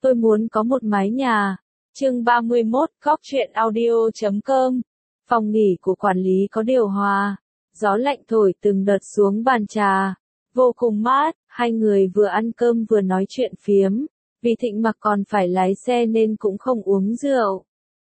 Tôi muốn có một mái nhà. Chương 31, Góc truyện audio.com. Phòng nghỉ của quản lý có điều hòa. Gió lạnh thổi từng đợt xuống bàn trà. Vô cùng mát, hai người vừa ăn cơm vừa nói chuyện phiếm. Vì Thịnh Mặc còn phải lái xe nên cũng không uống rượu.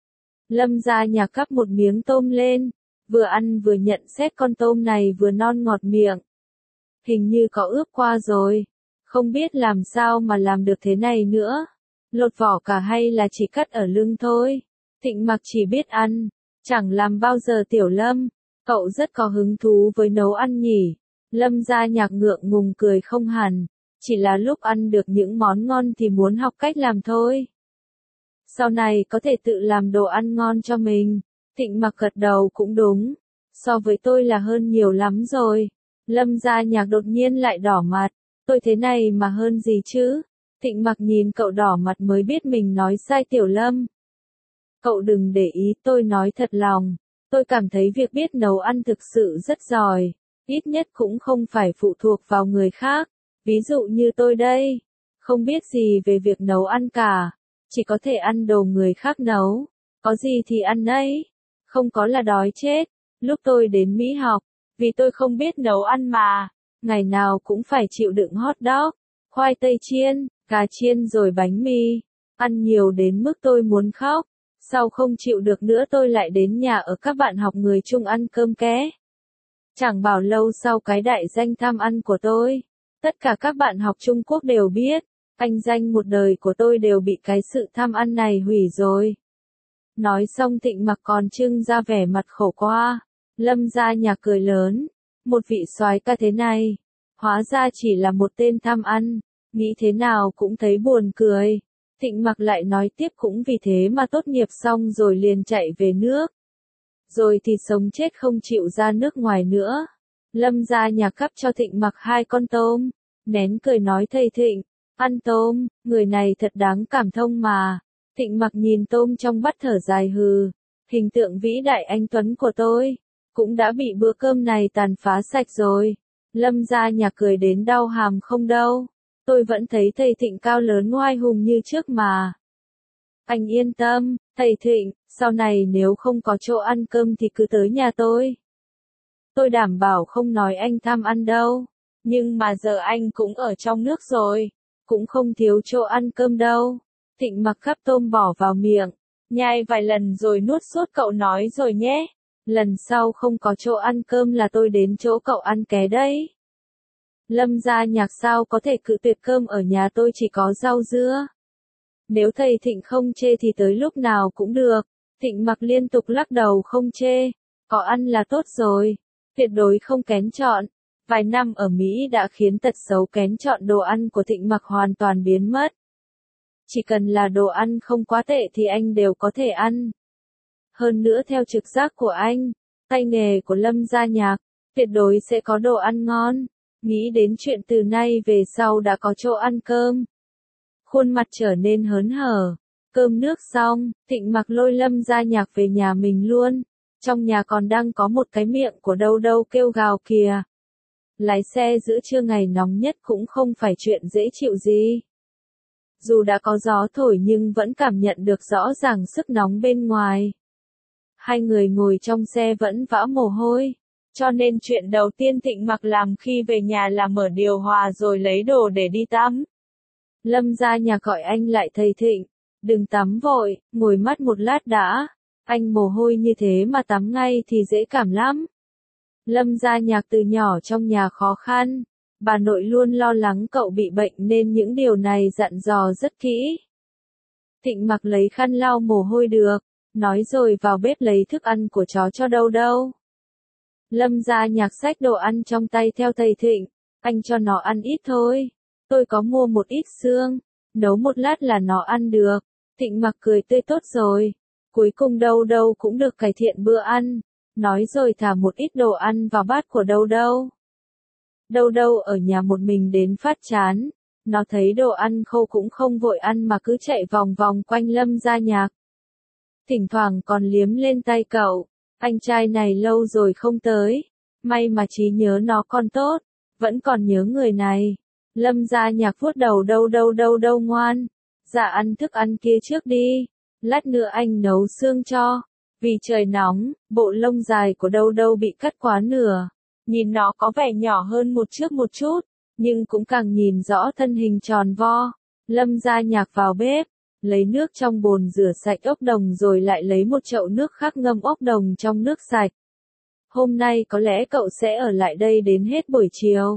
Lâm ra nhà cắp một miếng tôm lên. Vừa ăn vừa nhận xét con tôm này vừa non ngọt miệng. Hình như có ướp qua rồi. Không biết làm sao mà làm được thế này nữa. Lột vỏ cả hay là chỉ cắt ở lưng thôi. Thịnh Mặc chỉ biết ăn, chẳng làm bao giờ. Tiểu Lâm, cậu rất có hứng thú với nấu ăn nhỉ? Lâm ra nhạc ngượng ngùng cười không hẳn, chỉ là lúc ăn được những món ngon thì muốn học cách làm thôi. Sau này có thể tự làm đồ ăn ngon cho mình. Thịnh Mặc gật đầu cũng đúng, so với tôi là hơn nhiều lắm rồi. Lâm ra nhạc đột nhiên lại đỏ mặt, tôi thế này mà hơn gì chứ? Thịnh Mặc nhìn cậu đỏ mặt mới biết mình nói sai. Tiểu Lâm, cậu đừng để ý, tôi nói thật lòng. Tôi cảm thấy việc biết nấu ăn thực sự rất giỏi, ít nhất cũng không phải phụ thuộc vào người khác. Ví dụ như tôi đây, không biết gì về việc nấu ăn cả, chỉ có thể ăn đồ người khác nấu, có gì thì ăn ấy, không có là đói chết. Lúc tôi đến Mỹ học, vì tôi không biết nấu ăn mà, ngày nào cũng phải chịu đựng hot dog, khoai tây chiên, cá chiên rồi bánh mì, ăn nhiều đến mức tôi muốn khóc. Sau không chịu được nữa tôi lại đến nhà ở các bạn học người Trung ăn cơm ké. Chẳng bảo lâu sau cái đại danh tham ăn của tôi, tất cả các bạn học Trung Quốc đều biết, anh danh một đời của tôi đều bị cái sự tham ăn này hủy rồi. Nói xong Thịnh Mặc còn trưng ra vẻ mặt khổ qua. Lâm ra nhà cười lớn, một vị soái ca thế này, hóa ra chỉ là một tên tham ăn, nghĩ thế nào cũng thấy buồn cười. Thịnh Mặc lại nói tiếp cũng vì thế mà tốt nghiệp xong rồi liền chạy về nước. Rồi thì sống chết không chịu ra nước ngoài nữa. Lâm ra nhà cắp cho Thịnh Mặc 2 con tôm, nén cười nói thầy Thịnh, ăn tôm, người này thật đáng cảm thông mà. Thịnh Mặc nhìn tôm trong bát thở dài hừ, hình tượng vĩ đại anh Tuấn của tôi, cũng đã bị bữa cơm này tàn phá sạch rồi. Lâm ra nhà cười đến đau hàm không đâu. Tôi vẫn thấy thầy Thịnh cao lớn oai hùng như trước mà. Anh yên tâm, thầy Thịnh, sau này nếu không có chỗ ăn cơm thì cứ tới nhà tôi. Tôi đảm bảo không nói anh tham ăn đâu. Nhưng mà giờ anh cũng ở trong nước rồi, cũng không thiếu chỗ ăn cơm đâu. Thịnh Mặc gắp tôm bỏ vào miệng, nhai vài lần rồi nuốt sốt. Cậu nói rồi nhé, lần sau không có chỗ ăn cơm là tôi đến chỗ cậu ăn ké đấy. Lâm ra nhạc sao có thể cự tuyệt, cơm ở nhà tôi chỉ có rau dưa. Nếu thầy Thịnh không chê thì tới lúc nào cũng được. Thịnh Mặc liên tục lắc đầu không chê, có ăn là tốt rồi, tuyệt đối không kén chọn. Vài năm ở Mỹ đã khiến tật xấu kén chọn đồ ăn của Thịnh Mặc hoàn toàn biến mất. Chỉ cần là đồ ăn không quá tệ thì anh đều có thể ăn. Hơn nữa theo trực giác của anh, tay nghề của Lâm gia nhạc, tuyệt đối sẽ có đồ ăn ngon. Nghĩ đến chuyện từ nay về sau đã có chỗ ăn cơm, khuôn mặt trở nên hớn hở. Cơm nước xong, Thịnh Mặc lôi Lâm gia nhạc về nhà mình luôn. Trong nhà còn đang có một cái miệng của đâu đâu kêu gào kìa. Lái xe giữa trưa ngày nóng nhất cũng không phải chuyện dễ chịu gì. Dù đã có gió thổi nhưng vẫn cảm nhận được rõ ràng sức nóng bên ngoài. Hai người ngồi trong xe vẫn vã mồ hôi. Cho nên chuyện đầu tiên Thịnh Mặc làm khi về nhà là mở điều hòa rồi lấy đồ để đi tắm. Lâm ra nhà gọi anh lại, thầy Thịnh, đừng tắm vội, ngồi mắt một lát đã. Anh mồ hôi như thế mà tắm ngay thì dễ cảm lắm. Lâm ra nhạc từ nhỏ trong nhà khó khăn, bà nội luôn lo lắng cậu bị bệnh nên những điều này dặn dò rất kỹ. Thịnh Mặc lấy khăn lau mồ hôi được, nói rồi vào bếp lấy thức ăn của chó cho đâu đâu. Lâm ra nhạc xách đồ ăn trong tay theo thầy Thịnh, anh cho nó ăn ít thôi. Tôi có mua một ít xương, nấu một lát là nó ăn được. Thịnh Mặc cười tươi tốt rồi. Cuối cùng đâu đâu cũng được cải thiện bữa ăn. Nói rồi thả một ít đồ ăn vào bát của đâu đâu. Đâu đâu ở nhà một mình đến phát chán. Nó thấy đồ ăn khô cũng không vội ăn mà cứ chạy vòng vòng quanh Lâm gia nhạc. Thỉnh thoảng còn liếm lên tay cậu. Anh trai này lâu rồi không tới. May mà trí nhớ nó còn tốt. Vẫn còn nhớ người này. Lâm gia nhạc vuốt đầu đâu đâu đâu đâu ngoan. Dạ ăn thức ăn kia trước đi, lát nữa anh nấu xương cho. Vì trời nóng, bộ lông dài của Đâu Đâu bị cắt quá nửa. Nhìn nó có vẻ nhỏ hơn một chút, nhưng cũng càng nhìn rõ thân hình tròn vo. Lâm Gia Nhạc vào bếp, lấy nước trong bồn rửa sạch ốc đồng rồi lại lấy một chậu nước khác ngâm ốc đồng trong nước sạch. Hôm nay có lẽ cậu sẽ ở lại đây đến hết buổi chiều.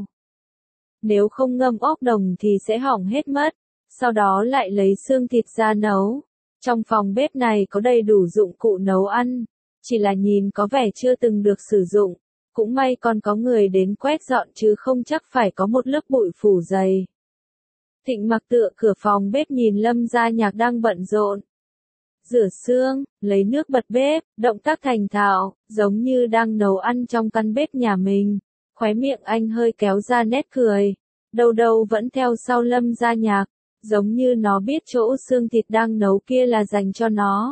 Nếu không ngâm ốc đồng thì sẽ hỏng hết mất. Sau đó lại lấy xương thịt ra nấu. Trong phòng bếp này có đầy đủ dụng cụ nấu ăn, chỉ là nhìn có vẻ chưa từng được sử dụng. Cũng may còn có người đến quét dọn chứ không chắc phải có một lớp bụi phủ dày. Thịnh Mặc tựa cửa phòng bếp nhìn Lâm Gia Nhạc đang bận rộn. Rửa xương, lấy nước bật bếp, động tác thành thạo, giống như đang nấu ăn trong căn bếp nhà mình. Khóe miệng anh hơi kéo ra nét cười. Đâu Đâu vẫn theo sau Lâm Gia Nhạc, giống như nó biết chỗ xương thịt đang nấu kia là dành cho nó.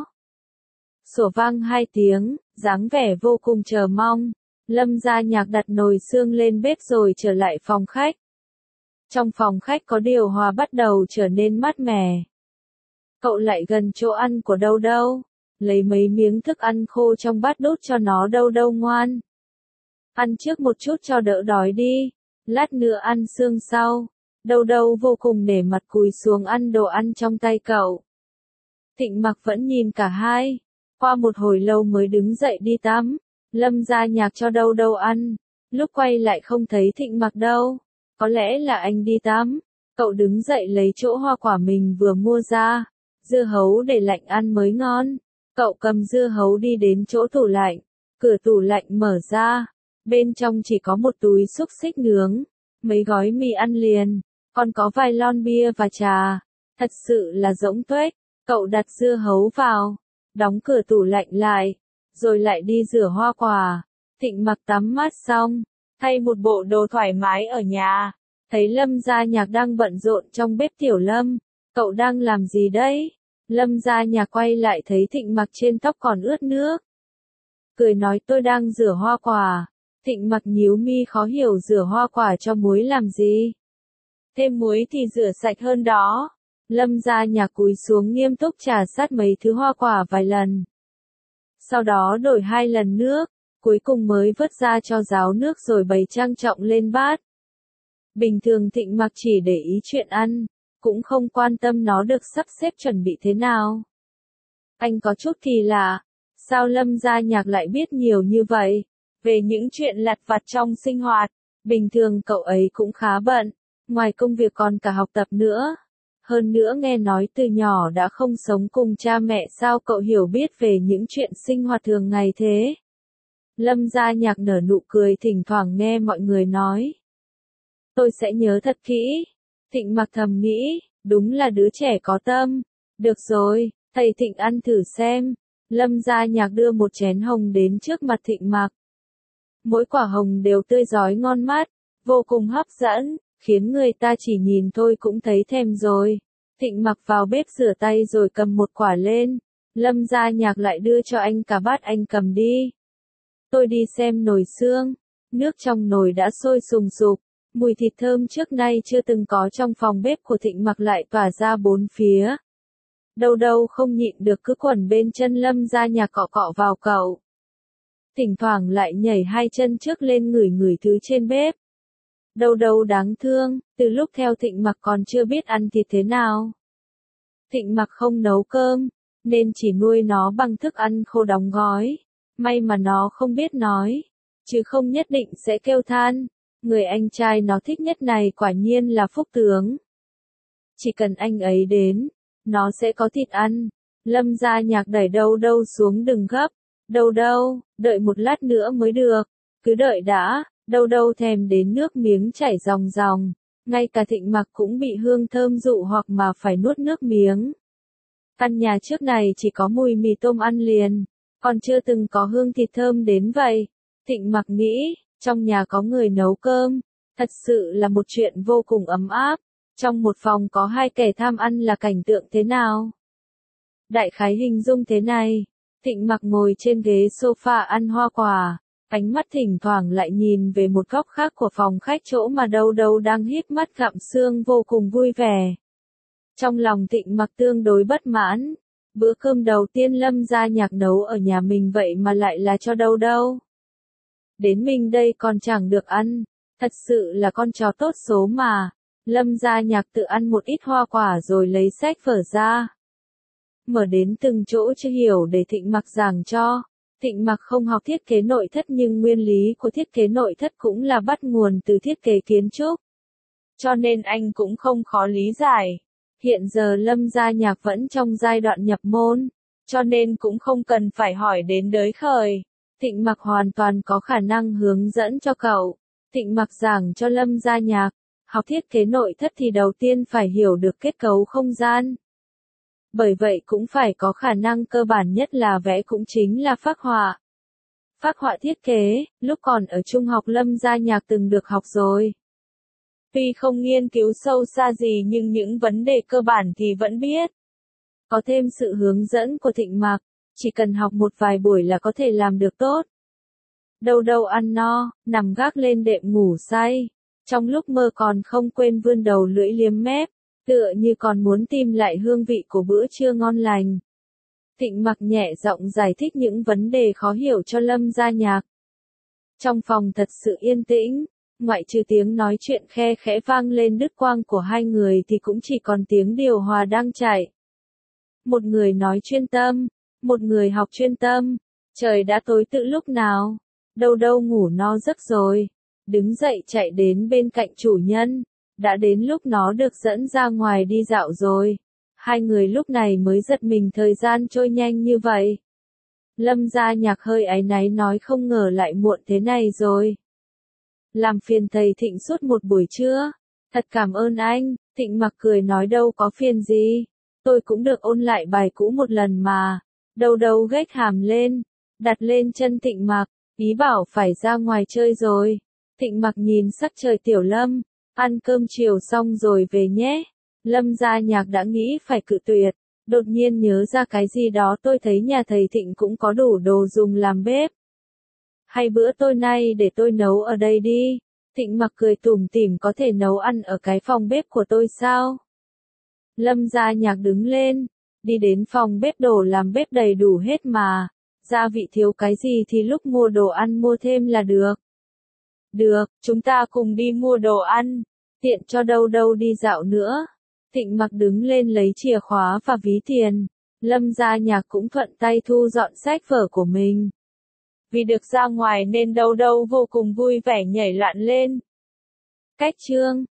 Sủa vang 2 tiếng, dáng vẻ vô cùng chờ mong. Lâm Gia Nhạc đặt nồi xương lên bếp rồi trở lại phòng khách. Trong phòng khách có điều hòa bắt đầu trở nên mát mẻ. Cậu lại gần chỗ ăn của Đâu Đâu, lấy mấy miếng thức ăn khô trong bát đút cho nó. Đâu Đâu ngoan. Ăn trước một chút cho đỡ đói đi, lát nữa ăn xương sau. Đâu Đâu vô cùng nể mặt cúi xuống ăn đồ ăn trong tay cậu. Thịnh Mặc vẫn nhìn cả hai, qua một hồi lâu mới đứng dậy đi tắm. Lâm Gia Nhạc cho Đâu Đâu ăn, lúc quay lại không thấy Thịnh Mặc đâu, có lẽ là anh đi tắm. Cậu đứng dậy lấy chỗ hoa quả mình vừa mua ra, dưa hấu để lạnh ăn mới ngon. Cậu cầm dưa hấu đi đến chỗ tủ lạnh, cửa tủ lạnh mở ra, bên trong chỉ có một túi xúc xích nướng, mấy gói mì ăn liền, còn có vài lon bia và trà, thật sự là rỗng tuếch. Cậu đặt dưa hấu vào, đóng cửa tủ lạnh lại, rồi lại đi rửa hoa quả. Thịnh Mặc tắm mát xong, thay một bộ đồ thoải mái ở nhà, thấy Lâm Gia Nhạc đang bận rộn trong bếp. Tiểu Lâm, cậu đang làm gì đấy? Lâm Gia Nhạc quay lại thấy Thịnh Mặc trên tóc còn ướt nước, cười nói tôi đang rửa hoa quả. Thịnh Mặc nhíu mi khó hiểu, rửa hoa quả cho muối làm gì? Thêm muối thì rửa sạch hơn đó. Lâm Gia Nhạc cúi xuống nghiêm túc trà sát mấy thứ hoa quả vài lần. Sau đó đổi 2 lần nước, cuối cùng mới vớt ra cho ráo nước rồi bày trang trọng lên bát. Bình thường Thịnh Mặc chỉ để ý chuyện ăn, cũng không quan tâm nó được sắp xếp chuẩn bị thế nào. Anh có chút kỳ lạ, sao Lâm Gia Nhạc lại biết nhiều như vậy, về những chuyện lặt vặt trong sinh hoạt. Bình thường cậu ấy cũng khá bận, ngoài công việc còn cả học tập nữa. Hơn nữa nghe nói từ nhỏ đã không sống cùng cha mẹ, sao cậu hiểu biết về những chuyện sinh hoạt thường ngày thế? Lâm Gia Nhạc nở nụ cười, thỉnh thoảng nghe mọi người nói. Tôi sẽ nhớ thật kỹ. Thịnh Mặc thầm nghĩ, đúng là đứa trẻ có tâm. Được rồi, thầy Thịnh ăn thử xem. Lâm Gia Nhạc đưa một chén hồng đến trước mặt Thịnh Mặc. Mỗi quả hồng đều tươi rói ngon mắt, vô cùng hấp dẫn, khiến người ta chỉ nhìn thôi cũng thấy thèm rồi. Thịnh Mặc vào bếp rửa tay rồi cầm một quả lên. Lâm Gia Nhạc lại đưa cho anh cả bát, anh cầm đi. Tôi đi xem nồi xương. Nước trong nồi đã sôi sùng sục, mùi thịt thơm trước nay chưa từng có trong phòng bếp của Thịnh Mặc lại tỏa ra bốn phía. Đâu Đâu không nhịn được cứ quẩn bên chân Lâm Gia Nhạc, cọ cọ vào cậu. Thỉnh thoảng lại nhảy 2 chân trước lên ngửi ngửi thứ trên bếp. Đâu Đâu đáng thương, từ lúc theo Thịnh Mặc còn chưa biết ăn thịt thế nào. Thịnh Mặc không nấu cơm, nên chỉ nuôi nó bằng thức ăn khô đóng gói. May mà nó không biết nói, chứ không nhất định sẽ kêu than. Người anh trai nó thích nhất này quả nhiên là phúc tướng. Chỉ cần anh ấy đến, nó sẽ có thịt ăn. Lâm Gia Nhạc đẩy Đâu Đâu xuống, đừng gấp. Đâu Đâu, đợi một lát nữa mới được. Cứ đợi đã. Đâu Đâu thèm đến nước miếng chảy ròng ròng. Ngay cả Thịnh Mặc cũng bị hương thơm dụ hoặc mà phải nuốt nước miếng. Căn nhà trước này chỉ có mùi mì tôm ăn liền, còn chưa từng có hương thịt thơm đến vậy. Thịnh Mặc nghĩ, trong nhà có người nấu cơm, thật sự là một chuyện vô cùng ấm áp. Trong một phòng có 2 kẻ tham ăn là cảnh tượng thế nào? Đại khái hình dung thế này, Thịnh Mặc ngồi trên ghế sofa ăn hoa quả, ánh mắt thỉnh thoảng lại nhìn về một góc khác của phòng khách, chỗ mà Đâu Đâu đang híp mắt gặm xương vô cùng vui vẻ. Trong lòng Thịnh Mặc tương đối bất mãn. Bữa cơm đầu tiên Lâm Gia Nhạc nấu ở nhà mình vậy mà lại là cho đâu đâu. Đến mình đây còn chẳng được ăn. Thật sự là con chó tốt số mà. Lâm Gia Nhạc tự ăn một ít hoa quả rồi lấy sách vở ra. Mở đến từng chỗ chưa hiểu để Thịnh Mặc giảng cho. Thịnh Mặc không học thiết kế nội thất nhưng nguyên lý của thiết kế nội thất cũng là bắt nguồn từ thiết kế kiến trúc. Cho nên anh cũng không khó lý giải. Hiện giờ Lâm Gia Nhạc vẫn trong giai đoạn nhập môn, cho nên cũng không cần phải hỏi đến đới khởi. Thịnh Mặc hoàn toàn có khả năng hướng dẫn cho cậu. Thịnh Mặc giảng cho Lâm Gia Nhạc, học thiết kế nội thất thì đầu tiên phải hiểu được kết cấu không gian. Bởi vậy cũng phải có khả năng cơ bản nhất là vẽ cũng chính là phác họa. Phác họa thiết kế, lúc còn ở trung học Lâm Gia Nhạc từng được học rồi. Tuy không nghiên cứu sâu xa gì nhưng những vấn đề cơ bản thì vẫn biết. Có thêm sự hướng dẫn của Thịnh Mặc, chỉ cần học một vài buổi là có thể làm được tốt. Đâu đâu ăn no, nằm gác lên đệm ngủ say. Trong lúc mơ còn không quên vươn đầu lưỡi liếm mép, tựa như còn muốn tìm lại hương vị của bữa trưa ngon lành. Thịnh Mặc nhẹ giọng giải thích những vấn đề khó hiểu cho Lâm Gia Nhạc. Trong phòng thật sự yên tĩnh, ngoại trừ tiếng nói chuyện khe khẽ vang lên đứt quãng của hai người thì cũng chỉ còn tiếng điều hòa đang chạy. Một người nói chuyên tâm, một người học chuyên tâm. Trời đã tối từ lúc nào? Đâu đâu ngủ no giấc rồi. Đứng dậy chạy đến bên cạnh chủ nhân. Đã đến lúc nó được dẫn ra ngoài đi dạo rồi. Hai người lúc này mới giật mình thời gian trôi nhanh như vậy. Lâm Gia Nhạc hơi áy náy nói không ngờ lại muộn thế này rồi. Làm phiền thầy Thịnh suốt một buổi trưa. Thật cảm ơn anh. Thịnh Mặc cười nói đâu có phiền gì. Tôi cũng được ôn lại bài cũ một lần mà. Đầu đầu gếch hàm lên. Đặt lên chân Thịnh Mặc. Ý bảo phải ra ngoài chơi rồi. Thịnh Mặc nhìn sắc trời Tiểu Lâm. Ăn cơm chiều xong rồi về nhé. Lâm Gia Nhạc đã nghĩ phải cự tuyệt. Đột nhiên nhớ ra cái gì đó tôi thấy nhà thầy Thịnh cũng có đủ đồ dùng làm bếp. Hay bữa tối nay để tôi nấu ở đây đi. Thịnh Mặc cười tủm tỉm có thể nấu ăn ở cái phòng bếp của tôi sao? Lâm Gia Nhạc đứng lên. Đi đến phòng bếp đồ làm bếp đầy đủ hết mà. Gia vị thiếu cái gì thì lúc mua đồ ăn mua thêm là được. Được, chúng ta cùng đi mua đồ ăn. Tiện cho đâu đâu đi dạo nữa. Thịnh Mặc đứng lên lấy chìa khóa và ví tiền. Lâm Gia Nhạc cũng thuận tay thu dọn sách vở của mình. Vì được ra ngoài nên đâu đâu vô cùng vui vẻ nhảy loạn lên. Cách chương